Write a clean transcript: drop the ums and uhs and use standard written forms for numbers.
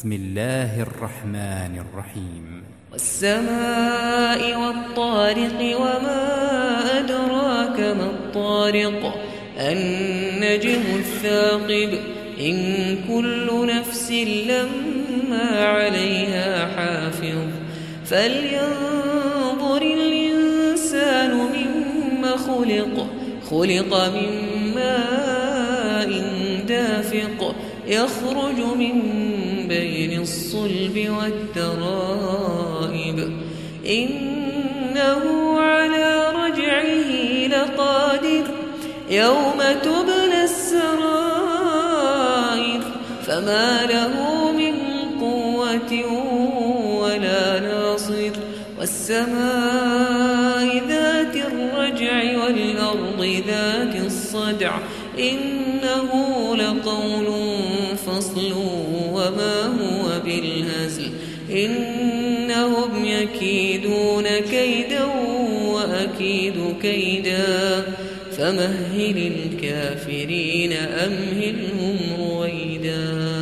بسم الله الرحمن الرحيم والسماء والطارق وما أدراك ما الطارق النجم الثاقب إن كل نفس لما عليها حافظ فلينظر الإنسان مما خلق من ماء دافق يخرج من بين الصلب والترائب إنه على رجعه لقادر يوم تبلى السرائر فما له من قوة ولا ناصر والسماء ذات الرجع والأرض ذات الصدع إنه لقول فصل وما هو بالهزل إنهم يكيدون كيدا وأكيد كيدا فمهل الكافرين أمهلهم رويدا.